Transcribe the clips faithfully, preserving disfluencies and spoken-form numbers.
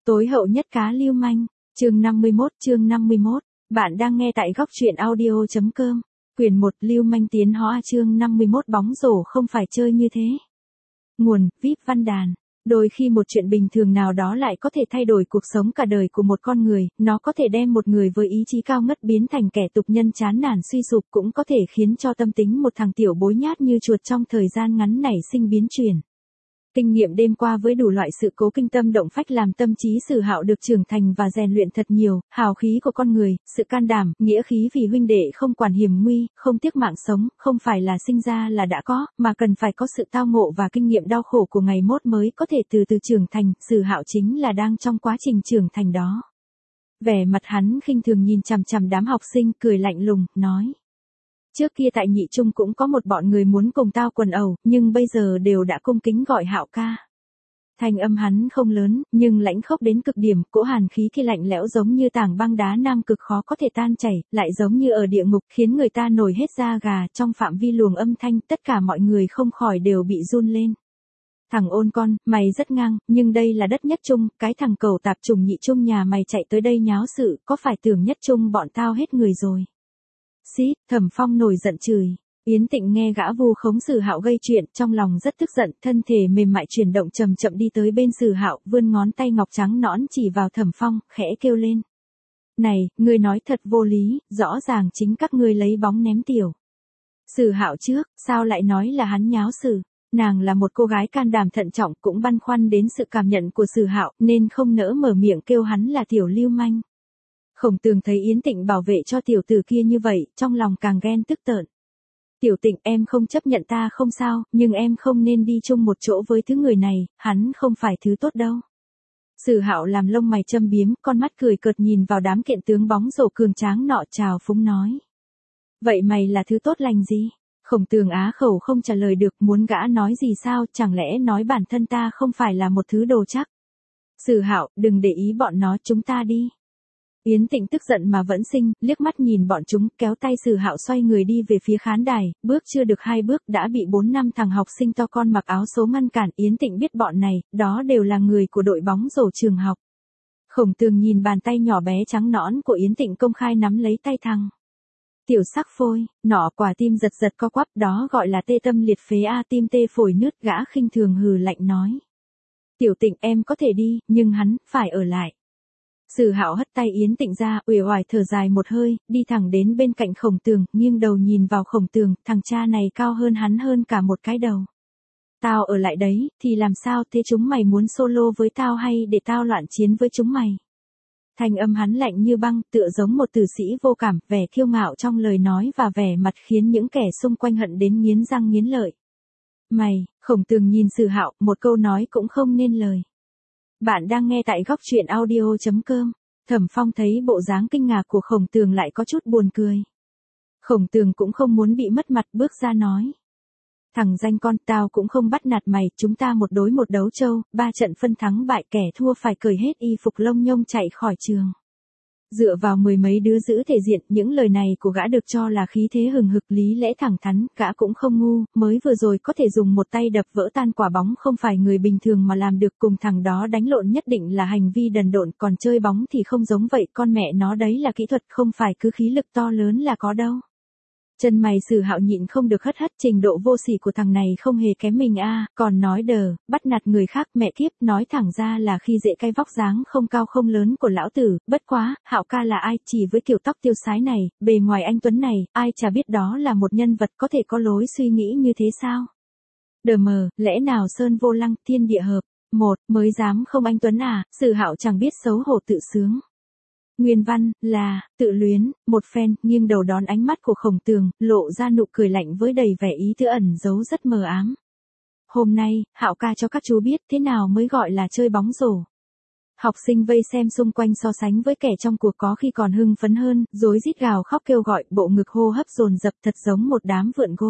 Tối hậu nhất cá lưu manh, chương năm mươi mốt, chương năm mươi mốt. Bạn đang nghe tại góc truyện audio chấm com. Quyển một Lưu manh tiến hóa, chương năm mươi mốt. Bóng rổ không phải chơi như thế. Nguồn: vê i pê Văn Đàn. Đôi khi một chuyện bình thường nào đó lại có thể thay đổi cuộc sống cả đời của một con người, nó có thể đem một người với ý chí cao ngất biến thành kẻ tục nhân chán nản suy sụp, cũng có thể khiến cho tâm tính một thằng tiểu bối nhát như chuột trong thời gian ngắn nảy sinh biến chuyển. Kinh nghiệm đêm qua với đủ loại sự cố kinh tâm động phách làm tâm trí Sử Hạo được trưởng thành và rèn luyện thật nhiều, hào khí của con người, sự can đảm, nghĩa khí vì huynh đệ không quản hiểm nguy, không tiếc mạng sống, không phải là sinh ra là đã có, mà cần phải có sự tao ngộ và kinh nghiệm đau khổ của ngày mốt mới có thể từ từ trưởng thành. Sử Hạo chính là đang trong quá trình trưởng thành đó. Vẻ mặt hắn khinh thường nhìn chằm chằm đám học sinh, cười lạnh lùng, nói: Trước kia tại nhị trung cũng có một bọn người muốn cùng tao quần ẩu, nhưng bây giờ đều đã cung kính gọi Hạo ca. Thanh âm hắn không lớn, nhưng lãnh khốc đến cực điểm, cỗ hàn khí kia lạnh lẽo giống như tảng băng đá nam cực khó có thể tan chảy, lại giống như ở địa ngục, khiến người ta nổi hết da gà. Trong phạm vi luồng âm thanh, tất cả mọi người không khỏi đều bị run lên. Thằng ôn con, mày rất ngang, nhưng đây là đất nhất trung, cái thằng cẩu tạp chủng nhị trung nhà mày chạy tới đây nháo sự, có phải tưởng nhất trung bọn tao hết người rồi? Xít, Thẩm Phong nổi giận chửi. Yến Tịnh nghe gã vu khống Sử Hạo gây chuyện, trong lòng rất tức giận, thân thể mềm mại chuyển động chậm chậm đi tới bên Sử Hạo, vươn ngón tay ngọc trắng nõn chỉ vào Thẩm Phong, khẽ kêu lên: "Này, ngươi nói thật vô lý, rõ ràng chính các ngươi lấy bóng ném tiểu." Sử Hạo trước, sao lại nói là hắn nháo sự? Nàng là một cô gái can đảm thận trọng, cũng băn khoăn đến sự cảm nhận của Sử Hạo, nên không nỡ mở miệng kêu hắn là tiểu lưu manh. Khổng Tường thấy Yến Tịnh bảo vệ cho tiểu tử kia như vậy, trong lòng càng ghen tức tợn. "Tiểu Tịnh, em không chấp nhận ta không sao, nhưng em không nên đi chung một chỗ với thứ người này, hắn không phải thứ tốt đâu." Sử Hạo làm lông mày châm biếm, con mắt cười cợt nhìn vào đám kiện tướng bóng rổ cường tráng nọ, trào phúng nói: "Vậy mày là thứ tốt lành gì?" Khổng Tường á khẩu không trả lời được, muốn gã nói gì sao, chẳng lẽ nói bản thân ta không phải là một thứ đồ chắc. "Sử Hạo, đừng để ý bọn nó, chúng ta đi." Yến Tịnh tức giận mà vẫn sinh, liếc mắt nhìn bọn chúng, kéo tay Sử Hạo xoay người đi về phía khán đài, bước chưa được hai bước đã bị bốn năm thằng học sinh to con mặc áo số ngăn cản. Yến Tịnh biết bọn này, đó đều là người của đội bóng rổ trường học. Khổng Tường nhìn bàn tay nhỏ bé trắng nõn của Yến Tịnh công khai nắm lấy tay thằng tiểu sắc phôi, nọ quả tim giật giật co quắp, đó gọi là tê tâm liệt phế a, tim tê phổi nứt. Gã khinh thường hừ lạnh nói: "Tiểu Tịnh, em có thể đi, nhưng hắn phải ở lại." Sử Hạo hất tay Yến Tịnh ra, uể oải thở dài một hơi, đi thẳng đến bên cạnh Khổng Tường, nghiêng đầu nhìn vào Khổng Tường, thằng cha này cao hơn hắn hơn cả một cái đầu. "Tao ở lại đấy, thì làm sao, thế chúng mày muốn solo với tao hay để tao loạn chiến với chúng mày?" Thanh âm hắn lạnh như băng, tựa giống một tử sĩ vô cảm, vẻ kiêu ngạo trong lời nói và vẻ mặt khiến những kẻ xung quanh hận đến nghiến răng nghiến lợi. "Mày," Khổng Tường nhìn Sử Hạo, một câu nói cũng không nên lời. Bạn đang nghe tại góc truyện audio chấm com. Thẩm Phong thấy bộ dáng kinh ngạc của Khổng Tường lại có chút buồn cười. Khổng Tường cũng không muốn bị mất mặt, bước ra nói: "Thằng danh con, tao cũng không bắt nạt mày, chúng ta một đối một đấu châu, ba trận phân thắng bại, kẻ thua phải cởi hết y phục lông nhông chạy khỏi trường." Dựa vào mười mấy đứa giữ thể diện, những lời này của gã được cho là khí thế hừng hực, lý lẽ thẳng thắn, gã cũng không ngu, mới vừa rồi có thể dùng một tay đập vỡ tan quả bóng không phải người bình thường mà làm được, cùng thằng đó đánh lộn nhất định là hành vi đần độn, còn chơi bóng thì không giống vậy, con mẹ nó đấy là kỹ thuật, không phải cứ khí lực to lớn là có đâu. Chân mày Sử Hạo nhịn không được hất hất, trình độ vô sỉ của thằng này không hề kém mình a, à, còn nói đờ, bắt nạt người khác, mẹ kiếp, nói thẳng ra là khi dễ cái vóc dáng không cao không lớn của lão tử. Bất quá, Hạo ca là ai, chỉ với kiểu tóc tiêu sái này, bề ngoài anh tuấn này, ai chả biết đó là một nhân vật có thể có lối suy nghĩ như thế sao? Đờ mờ, lẽ nào sơn vô lăng, thiên địa hợp, một, mới dám không anh tuấn à? Sử Hạo chẳng biết xấu hổ tự sướng. Nguyên văn là tự luyến, một phen, nghiêng đầu đón ánh mắt của Khổng Tường, lộ ra nụ cười lạnh với đầy vẻ ý tứ ẩn giấu rất mờ ám. "Hôm nay, Hạo ca cho các chú biết thế nào mới gọi là chơi bóng rổ." Học sinh vây xem xung quanh so sánh với kẻ trong cuộc có khi còn hưng phấn hơn, rối rít gào khóc kêu gọi, bộ ngực hô hấp dồn dập thật giống một đám vượn gô.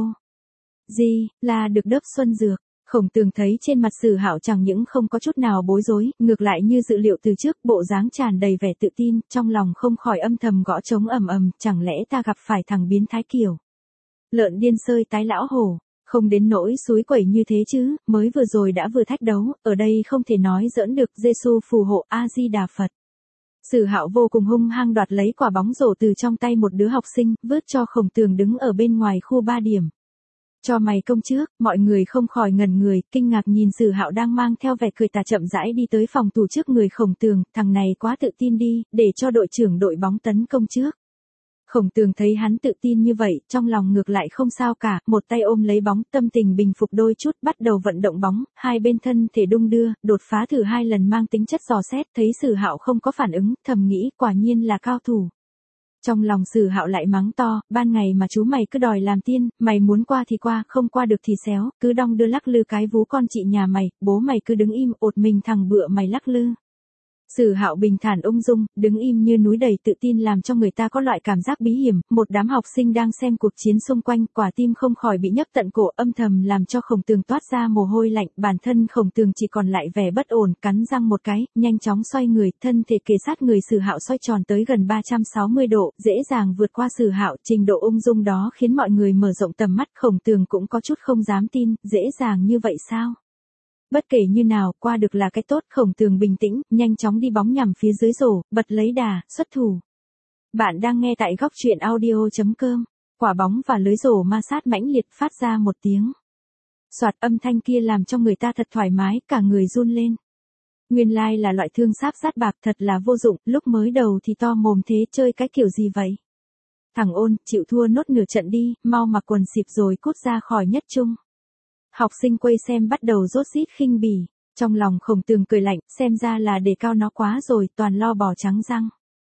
Gì, là được đớp xuân dược. Khổng Tường thấy trên mặt Sử Hạo chẳng những không có chút nào bối rối, ngược lại như dự liệu từ trước, bộ dáng tràn đầy vẻ tự tin, trong lòng không khỏi âm thầm gõ trống ầm ầm, chẳng lẽ ta gặp phải thằng biến thái kiểu lợn điên sơi tái lão hổ. Không đến nỗi suối quẩy như thế chứ, mới vừa rồi đã vừa thách đấu, ở đây không thể nói giỡn được. Giê-xu phù hộ, A-di-đà Phật. Sử Hạo vô cùng hung hăng đoạt lấy quả bóng rổ từ trong tay một đứa học sinh, vứt cho Khổng Tường đứng ở bên ngoài khu ba điểm. Cho mày công trước, mọi người không khỏi ngẩn người, kinh ngạc nhìn Sử Hạo đang mang theo vẻ cười tà chậm rãi đi tới phòng thủ trước người Khổng Tường, thằng này quá tự tin đi, để cho đội trưởng đội bóng tấn công trước. Khổng Tường thấy hắn tự tin như vậy, trong lòng ngược lại không sao cả, một tay ôm lấy bóng, tâm tình bình phục đôi chút, bắt đầu vận động bóng, hai bên thân thể đung đưa, đột phá thử hai lần mang tính chất dò xét, thấy Sử Hạo không có phản ứng, thầm nghĩ quả nhiên là cao thủ. Trong lòng Sử Hạo lại mắng to, ban ngày mà chú mày cứ đòi làm tiên, mày muốn qua thì qua, không qua được thì xéo, cứ đong đưa lắc lư cái vú con chị nhà mày, bố mày cứ đứng im, ột mình thằng bựa mày lắc lư. Sử Hạo bình thản ung dung, đứng im như núi đầy tự tin làm cho người ta có loại cảm giác bí hiểm, một đám học sinh đang xem cuộc chiến xung quanh, quả tim không khỏi bị nhấc tận cổ, âm thầm làm cho Khổng Tường toát ra mồ hôi lạnh, bản thân Khổng Tường chỉ còn lại vẻ bất ổn, cắn răng một cái, nhanh chóng xoay người, thân thể kề sát người Sử Hạo xoay tròn tới gần ba trăm sáu mươi độ, dễ dàng vượt qua Sử Hạo, trình độ ung dung đó khiến mọi người mở rộng tầm mắt, Khổng Tường cũng có chút không dám tin, dễ dàng như vậy sao? Bất kể như nào, qua được là cái tốt, Khổng Tường bình tĩnh, nhanh chóng đi bóng nhằm phía dưới rổ, bật lấy đà, xuất thủ. Bạn đang nghe tại góc truyện audio chấm com. Quả bóng và lưới rổ ma sát mãnh liệt phát ra một tiếng. Soạt, âm thanh kia làm cho người ta thật thoải mái, cả người run lên. Nguyên lai like là loại thương sáp sát bạc, thật là vô dụng, lúc mới đầu thì to mồm thế, chơi cái kiểu gì vậy? Thằng Ôn, chịu thua nốt nửa trận đi, mau mặc quần xịp rồi cút ra khỏi nhất trung. Học sinh quay xem bắt đầu rốt rít khinh bỉ, trong lòng Khổng Tường cười lạnh, xem ra là đề cao nó quá rồi, toàn lo bò trắng răng.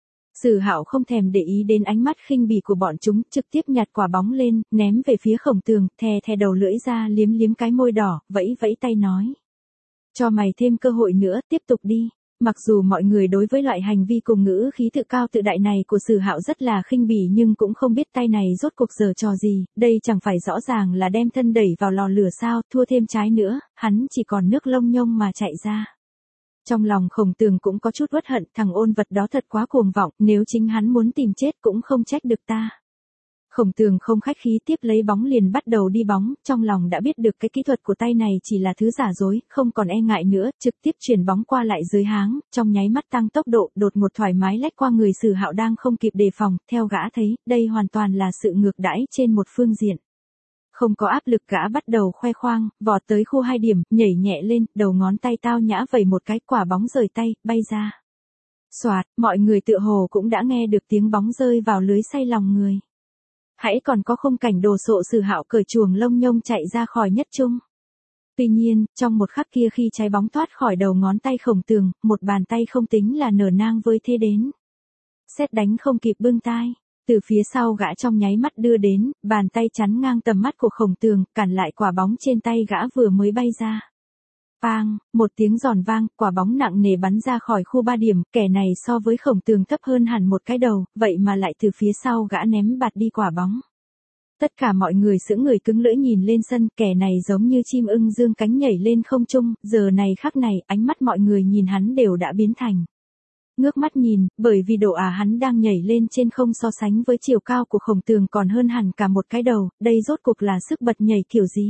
Sử Hạo không thèm để ý đến ánh mắt khinh bỉ của bọn chúng, trực tiếp nhặt quả bóng lên, ném về phía Khổng Tường, thè thè đầu lưỡi ra liếm liếm cái môi đỏ, vẫy vẫy tay nói. Cho mày thêm cơ hội nữa, tiếp tục đi. Mặc dù mọi người đối với loại hành vi cùng ngữ khí tự cao tự đại này của Sử Hạo rất là khinh bỉ nhưng cũng không biết tay này rốt cuộc giở trò gì, đây chẳng phải rõ ràng là đem thân đẩy vào lò lửa sao, thua thêm trái nữa, hắn chỉ còn nước lông nhông mà chạy ra. Trong lòng Khổng Tường cũng có chút uất hận, thằng Ôn vật đó thật quá cuồng vọng, nếu chính hắn muốn tìm chết cũng không trách được ta. Khổng Tường không khách khí tiếp lấy bóng liền bắt đầu đi bóng, trong lòng đã biết được cái kỹ thuật của tay này chỉ là thứ giả dối, không còn e ngại nữa, trực tiếp chuyển bóng qua lại dưới háng, trong nháy mắt tăng tốc độ, đột một thoải mái lách qua người Sử Hạo đang không kịp đề phòng, theo gã thấy, đây hoàn toàn là sự ngược đãi trên một phương diện. Không có áp lực gã bắt đầu khoe khoang, vọt tới khu hai điểm, nhảy nhẹ lên, đầu ngón tay tao nhã vẩy một cái, quả bóng rời tay, bay ra. Soạt, mọi người tựa hồ cũng đã nghe được tiếng bóng rơi vào lưới say lòng người. Hãy còn có khung cảnh đồ sộ Sử Hạo cởi chuồng lông nhông chạy ra khỏi nhất trung. Tuy nhiên, trong một khắc kia khi trái bóng thoát khỏi đầu ngón tay Khổng Tường, một bàn tay không tính là nở nang với thế đến. Sét đánh không kịp bưng tai, từ phía sau gã trong nháy mắt đưa đến, bàn tay chắn ngang tầm mắt của Khổng Tường, cản lại quả bóng trên tay gã vừa mới bay ra. Pang, một tiếng giòn vang, quả bóng nặng nề bắn ra khỏi khu ba điểm, kẻ này so với Khổng Tường thấp hơn hẳn một cái đầu, vậy mà lại từ phía sau gã ném bạt đi quả bóng. Tất cả mọi người sững người cứng lưỡi nhìn lên sân, kẻ này giống như chim ưng dương cánh nhảy lên không trung, giờ này khắc này, ánh mắt mọi người nhìn hắn đều đã biến thành. Ngước mắt nhìn, bởi vì độ ả hắn đang nhảy lên trên không so sánh với chiều cao của Khổng Tường còn hơn hẳn cả một cái đầu, đây rốt cuộc là sức bật nhảy kiểu gì?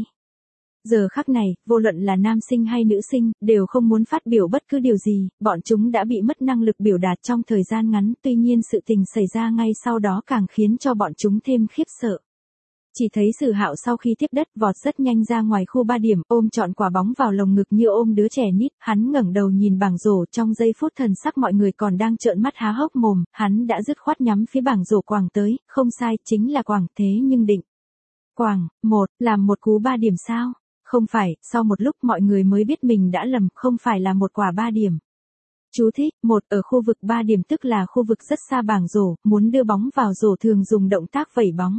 Giờ khắc này, vô luận là nam sinh hay nữ sinh, đều không muốn phát biểu bất cứ điều gì, bọn chúng đã bị mất năng lực biểu đạt trong thời gian ngắn, tuy nhiên sự tình xảy ra ngay sau đó càng khiến cho bọn chúng thêm khiếp sợ. Chỉ thấy Sử Hạo sau khi tiếp đất vọt rất nhanh ra ngoài khu ba điểm, ôm trọn quả bóng vào lồng ngực như ôm đứa trẻ nít, hắn ngẩng đầu nhìn bảng rổ, trong giây phút thần sắc mọi người còn đang trợn mắt há hốc mồm, hắn đã dứt khoát nhắm phía bảng rổ quàng tới, không sai, chính là quàng, thế nhưng định. Quàng, một, làm một cú ba điểm sao? Không phải, sau một lúc mọi người mới biết mình đã lầm, không phải là một quả ba điểm. Chú thích, một, ở khu vực ba điểm tức là khu vực rất xa bảng rổ, muốn đưa bóng vào rổ thường dùng động tác vẩy bóng.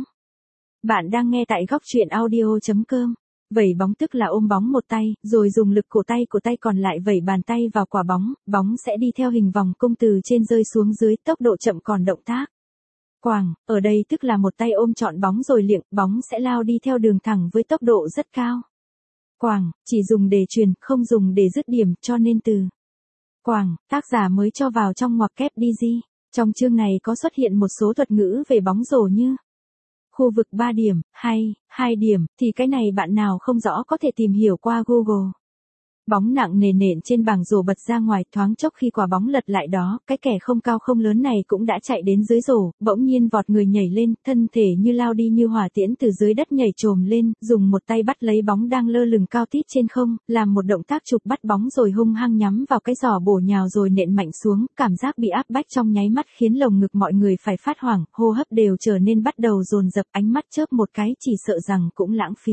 Bạn đang nghe tại góc truyện audio chấm com. Vẩy bóng tức là ôm bóng một tay, rồi dùng lực cổ tay của tay còn lại vẩy bàn tay vào quả bóng, bóng sẽ đi theo hình vòng cung từ trên rơi xuống dưới, tốc độ chậm còn động tác. Quàng, ở đây tức là một tay ôm trọn bóng rồi liệng, bóng sẽ lao đi theo đường thẳng với tốc độ rất cao. Quàng, chỉ dùng để truyền, không dùng để dứt điểm, cho nên từ quàng, tác giả mới cho vào trong ngoặc kép đi di. Trong chương này có xuất hiện một số thuật ngữ về bóng rổ như Khu vực ba điểm, hay, hai điểm, thì cái này bạn nào không rõ có thể tìm hiểu qua Google. Bóng nặng nề nện trên bảng rổ bật ra ngoài, thoáng chốc khi quả bóng lật lại đó, cái kẻ không cao không lớn này cũng đã chạy đến dưới rổ, bỗng nhiên vọt người nhảy lên, thân thể như lao đi như hỏa tiễn từ dưới đất nhảy trồm lên, dùng một tay bắt lấy bóng đang lơ lửng cao tít trên không, làm một động tác chụp bắt bóng rồi hung hăng nhắm vào cái giỏ bổ nhào rồi nện mạnh xuống, cảm giác bị áp bách trong nháy mắt khiến lồng ngực mọi người phải phát hoảng, hô hấp đều trở nên bắt đầu dồn dập, ánh mắt chớp một cái chỉ sợ rằng cũng lãng phí.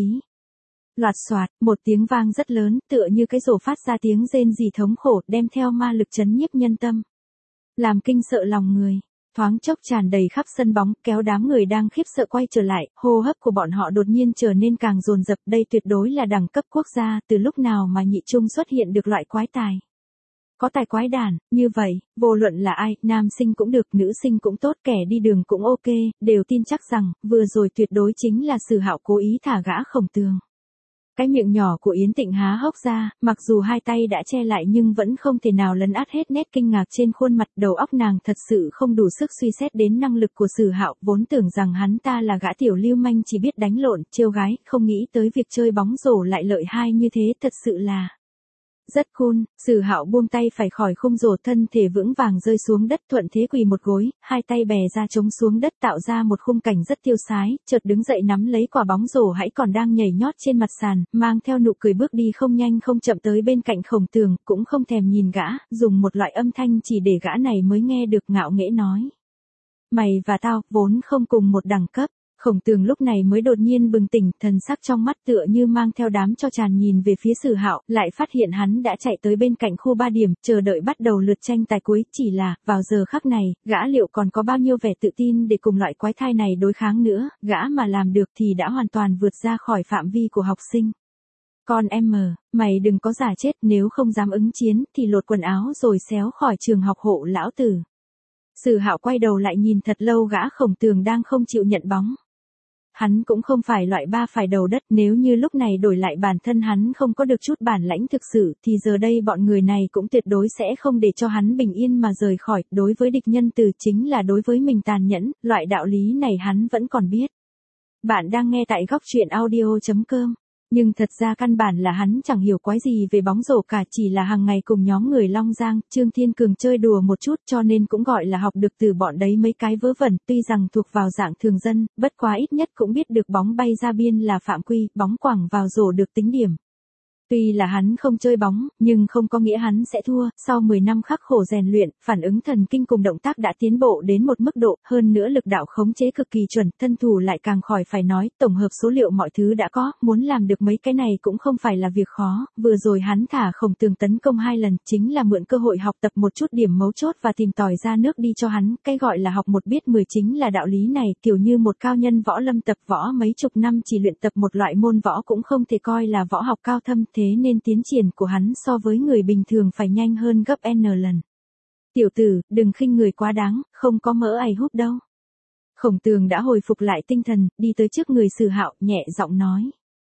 Loạt xoạt, một tiếng vang rất lớn, tựa như cái rổ phát ra tiếng rên rỉ thống khổ, đem theo ma lực chấn nhiếp nhân tâm. Làm kinh sợ lòng người, thoáng chốc tràn đầy khắp sân bóng, kéo đám người đang khiếp sợ quay trở lại, hô hấp của bọn họ đột nhiên trở nên càng dồn dập, đây tuyệt đối là đẳng cấp quốc gia, từ lúc nào mà nhị trung xuất hiện được loại quái tài. Có tài quái đản, như vậy, vô luận là ai, nam sinh cũng được, nữ sinh cũng tốt, kẻ đi đường cũng ok, đều tin chắc rằng, vừa rồi tuyệt đối chính là Sử Hạo cố ý thả gã Khổng Tường. Cái miệng nhỏ của Yến Tịnh há hốc ra, mặc dù hai tay đã che lại nhưng vẫn không thể nào lấn át hết nét kinh ngạc trên khuôn mặt, đầu óc nàng thật sự không đủ sức suy xét đến năng lực của Sử Hạo, vốn tưởng rằng hắn ta là gã tiểu lưu manh chỉ biết đánh lộn, trêu gái, không nghĩ tới việc chơi bóng rổ lại lợi hai như thế, thật sự là rất cool. Sử Hạo buông tay phải khỏi khung rổ, thân thể vững vàng rơi xuống đất, thuận thế quỳ một gối, hai tay bè ra chống xuống đất tạo ra một khung cảnh rất tiêu sái, chợt đứng dậy nắm lấy quả bóng rổ hãy còn đang nhảy nhót trên mặt sàn, mang theo nụ cười bước đi không nhanh không chậm tới bên cạnh Khổng Tường, cũng không thèm nhìn gã, dùng một loại âm thanh chỉ để gã này mới nghe được ngạo nghễ nói: "Mày và tao vốn không cùng một đẳng cấp." Khổng Tường lúc này mới đột nhiên bừng tỉnh, thần sắc trong mắt tựa như mang theo đám cho tràn nhìn về phía Sử Hạo, lại phát hiện hắn đã chạy tới bên cạnh khu ba điểm, chờ đợi bắt đầu lượt tranh tài cuối, chỉ là, vào giờ khắc này, gã liệu còn có bao nhiêu vẻ tự tin để cùng loại quái thai này đối kháng nữa, gã mà làm được thì đã hoàn toàn vượt ra khỏi phạm vi của học sinh. "Con em mờ, mày đừng có giả chết, nếu không dám ứng chiến, thì lột quần áo rồi xéo khỏi trường học hộ lão tử." Sử Hạo quay đầu lại nhìn thật lâu gã Khổng Tường đang không chịu nhận bóng. Hắn cũng không phải loại ba phải đầu đất, nếu như lúc này đổi lại bản thân hắn không có được chút bản lãnh thực sự, thì giờ đây bọn người này cũng tuyệt đối sẽ không để cho hắn bình yên mà rời khỏi, đối với địch nhân từ chính là đối với mình tàn nhẫn, loại đạo lý này hắn vẫn còn biết. Bạn đang nghe tại góc truyện audio chấm com. Nhưng thật ra căn bản là hắn chẳng hiểu quái gì về bóng rổ cả, chỉ là hàng ngày cùng nhóm người Long Giang, Trương Thiên Cường chơi đùa một chút cho nên cũng gọi là học được từ bọn đấy mấy cái vớ vẩn, tuy rằng thuộc vào dạng thường dân, bất quá ít nhất cũng biết được bóng bay ra biên là phạm quy, bóng quẳng vào rổ được tính điểm. Tuy là hắn không chơi bóng, nhưng không có nghĩa hắn sẽ thua, sau mười năm khắc khổ rèn luyện, phản ứng thần kinh cùng động tác đã tiến bộ đến một mức độ, hơn nữa lực đạo khống chế cực kỳ chuẩn, thân thủ lại càng khỏi phải nói, tổng hợp số liệu mọi thứ đã có, muốn làm được mấy cái này cũng không phải là việc khó, vừa rồi hắn thả Khổng Tường tấn công hai lần, chính là mượn cơ hội học tập một chút điểm mấu chốt và tìm tòi ra nước đi cho hắn, cái gọi là học một biết mười chính là đạo lý này, kiểu như một cao nhân võ lâm tập võ mấy chục năm chỉ luyện tập một loại môn võ cũng không thể coi là võ học cao thâm, thế nên tiến triển của hắn so với người bình thường phải nhanh hơn gấp N lần. "Tiểu tử, đừng khinh người quá đáng, không có mỡ ai hút đâu." Khổng Tường đã hồi phục lại tinh thần, đi tới trước người Sử Hạo, nhẹ giọng nói.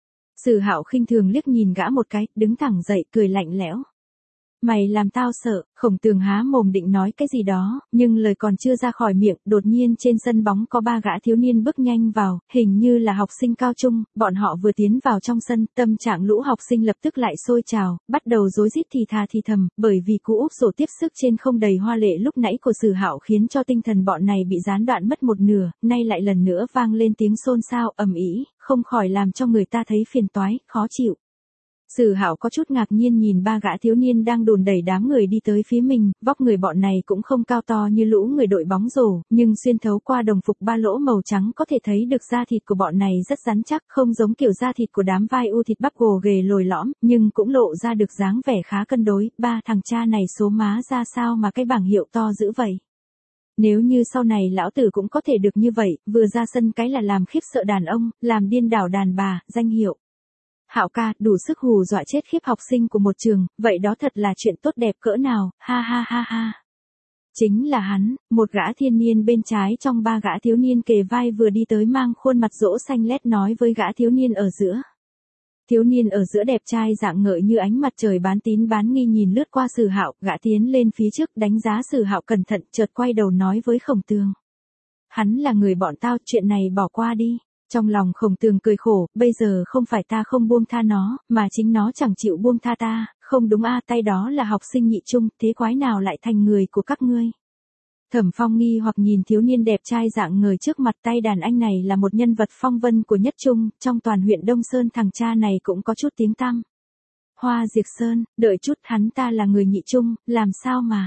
Sử Hạo khinh thường liếc nhìn gã một cái, đứng thẳng dậy, cười lạnh lẽo. "Mày làm tao sợ." Khổng Tường há mồm định nói cái gì đó, nhưng lời còn chưa ra khỏi miệng, đột nhiên trên sân bóng có ba gã thiếu niên bước nhanh vào, hình như là học sinh cao trung, bọn họ vừa tiến vào trong sân, tâm trạng lũ học sinh lập tức lại sôi trào, bắt đầu rối rít thì thà thì thầm, bởi vì cú úp rổ tiếp sức trên không đầy hoa lệ lúc nãy của Sử Hạo khiến cho tinh thần bọn này bị gián đoạn mất một nửa, nay lại lần nữa vang lên tiếng xôn xao ầm ĩ, không khỏi làm cho người ta thấy phiền toái, khó chịu. Sử Hạo có chút ngạc nhiên nhìn ba gã thiếu niên đang đùn đẩy đám người đi tới phía mình, vóc người bọn này cũng không cao to như lũ người đội bóng rổ, nhưng xuyên thấu qua đồng phục ba lỗ màu trắng có thể thấy được da thịt của bọn này rất rắn chắc, không giống kiểu da thịt của đám vai u thịt bắp gồ ghề lồi lõm, nhưng cũng lộ ra được dáng vẻ khá cân đối, ba thằng cha này số má ra sao mà cái bảng hiệu to dữ vậy. Nếu như sau này lão tử cũng có thể được như vậy, vừa ra sân cái là làm khiếp sợ đàn ông, làm điên đảo đàn bà, danh hiệu. Hạo ca, đủ sức hù dọa chết khiếp học sinh của một trường, vậy đó thật là chuyện tốt đẹp cỡ nào, ha ha ha ha. Chính là hắn, một gã thiên niên bên trái trong ba gã thiếu niên kề vai vừa đi tới mang khuôn mặt dỗ xanh lét nói với gã thiếu niên ở giữa. Thiếu niên ở giữa đẹp trai dạng ngời như ánh mặt trời bán tín bán nghi nhìn lướt qua Sử Hạo, gã tiến lên phía trước đánh giá Sử Hạo cẩn thận, chợt quay đầu nói với Khổng Tường. hắn là người bọn tao, chuyện này bỏ qua đi. Trong lòng Khổng Tường cười khổ, bây giờ không phải ta không buông tha nó, mà chính nó chẳng chịu buông tha ta, không đúng a, tay đó là học sinh nhị trung, thế quái nào lại thành người của các ngươi. Thẩm Phong nghi hoặc nhìn thiếu niên đẹp trai dạng người trước mặt, tay đàn anh này là một nhân vật phong vân của nhất trung, trong toàn huyện Đông Sơn thằng cha này cũng có chút tiếng tăm. Hoa Diệt Sơn, đợi chút, hắn ta là người nhị trung, làm sao mà.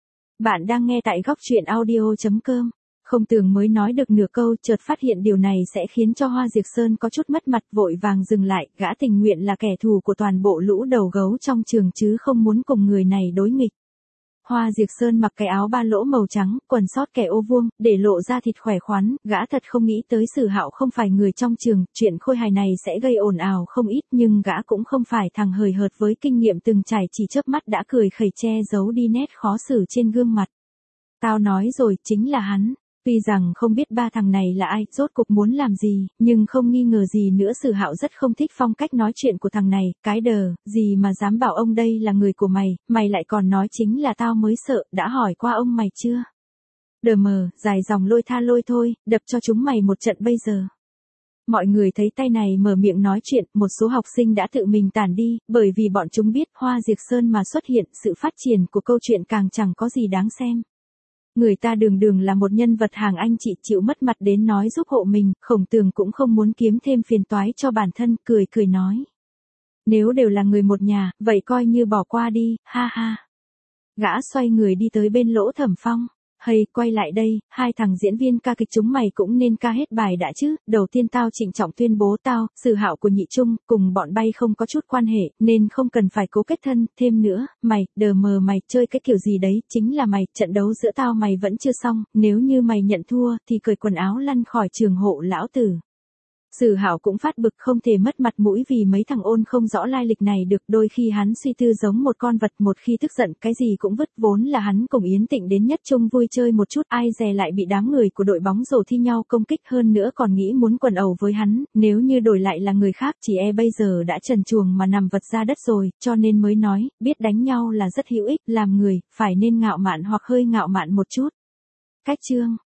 Bạn đang nghe tại góc truyện audio chấm com. Không Tường mới nói được nửa câu, chợt phát hiện điều này sẽ khiến cho Hoa Diệt Sơn có chút mất mặt, vội vàng dừng lại, gã tình nguyện là kẻ thù của toàn bộ lũ đầu gấu trong trường chứ không muốn cùng người này đối nghịch. Hoa Diệt Sơn mặc cái áo ba lỗ màu trắng, quần sót kẻ ô vuông, để lộ ra thịt khỏe khoắn, gã thật không nghĩ tới Sử Hạo không phải người trong trường, chuyện khôi hài này sẽ gây ồn ào không ít, nhưng gã cũng không phải thằng hời hợt với kinh nghiệm từng trải, chỉ chớp mắt đã cười khẩy che giấu đi nét khó xử trên gương mặt. Tao nói rồi, chính là hắn. Tuy rằng không biết ba thằng này là ai, rốt cục muốn làm gì, nhưng không nghi ngờ gì nữa Sử Hạo rất không thích phong cách nói chuyện của thằng này, cái đờ, gì mà dám bảo ông đây là người của mày, mày lại còn nói chính là tao mới sợ, đã hỏi qua ông mày chưa? Đờ mờ, dài dòng lôi tha lôi thôi, đập cho chúng mày một trận bây giờ. Mọi người thấy tay này mở miệng nói chuyện, một số học sinh đã tự mình tản đi, bởi vì bọn chúng biết Hoa Diệt Sơn mà xuất hiện, sự phát triển của câu chuyện càng chẳng có gì đáng xem. Người ta đường đường là một nhân vật hàng anh chị chịu mất mặt đến nói giúp hộ mình, Khổng Tường cũng không muốn kiếm thêm phiền toái cho bản thân, cười cười nói. Nếu đều là người một nhà, vậy coi như bỏ qua đi, ha ha. Gã xoay người đi tới bên Lỗ Thẩm Phong. Hay, quay lại đây, hai thằng diễn viên ca kịch chúng mày cũng nên ca hết bài đã chứ, đầu tiên tao trịnh trọng tuyên bố tao, Sử Hạo của nhị trung, cùng bọn bay không có chút quan hệ, nên không cần phải cố kết thân, thêm nữa, mày, đờ mờ mày, chơi cái kiểu gì đấy, chính là mày, trận đấu giữa tao mày vẫn chưa xong, nếu như mày nhận thua, thì cởi quần áo lăn khỏi trường hộ lão tử. Sử Hạo cũng phát bực, không thể mất mặt mũi vì mấy thằng ôn không rõ lai lịch này được, đôi khi hắn suy tư giống một con vật, một khi tức giận cái gì cũng vứt, vốn là hắn cùng Yến Tịnh đến nhất trung vui chơi một chút, ai dè lại bị đám người của đội bóng rổ thi nhau công kích, hơn nữa còn nghĩ muốn quần ẩu với hắn, nếu như đổi lại là người khác chỉ e bây giờ đã trần truồng mà nằm vật ra đất rồi, cho nên mới nói, biết đánh nhau là rất hữu ích, làm người, phải nên ngạo mạn hoặc hơi ngạo mạn một chút. Cách chương